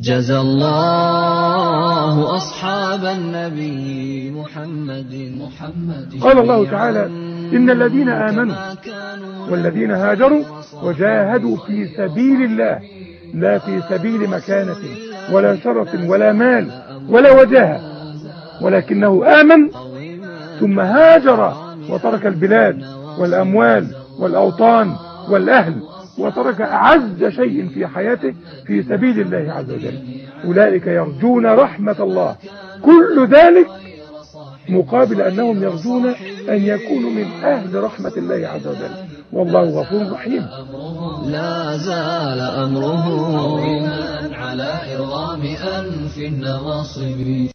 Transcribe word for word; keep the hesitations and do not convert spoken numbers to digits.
جزى الله أصحاب النبي محمد محمد. قال الله تعالى: إن الذين آمنوا والذين هاجروا وجاهدوا في سبيل الله، لا في سبيل مكانة ولا شرف ولا مال ولا وجاهة، ولكنه آمن ثم هاجر وترك البلاد والأموال والأوطان والأهل وترك أعز شيء في حياته في سبيل الله عز وجل، أولئك يرجون رحمة الله. كل ذلك مقابل أنهم يرجون أن يكونوا من أهل رحمة الله عز وجل، والله غفور رحيم. لا زال أمره على إرغام أنف النواصب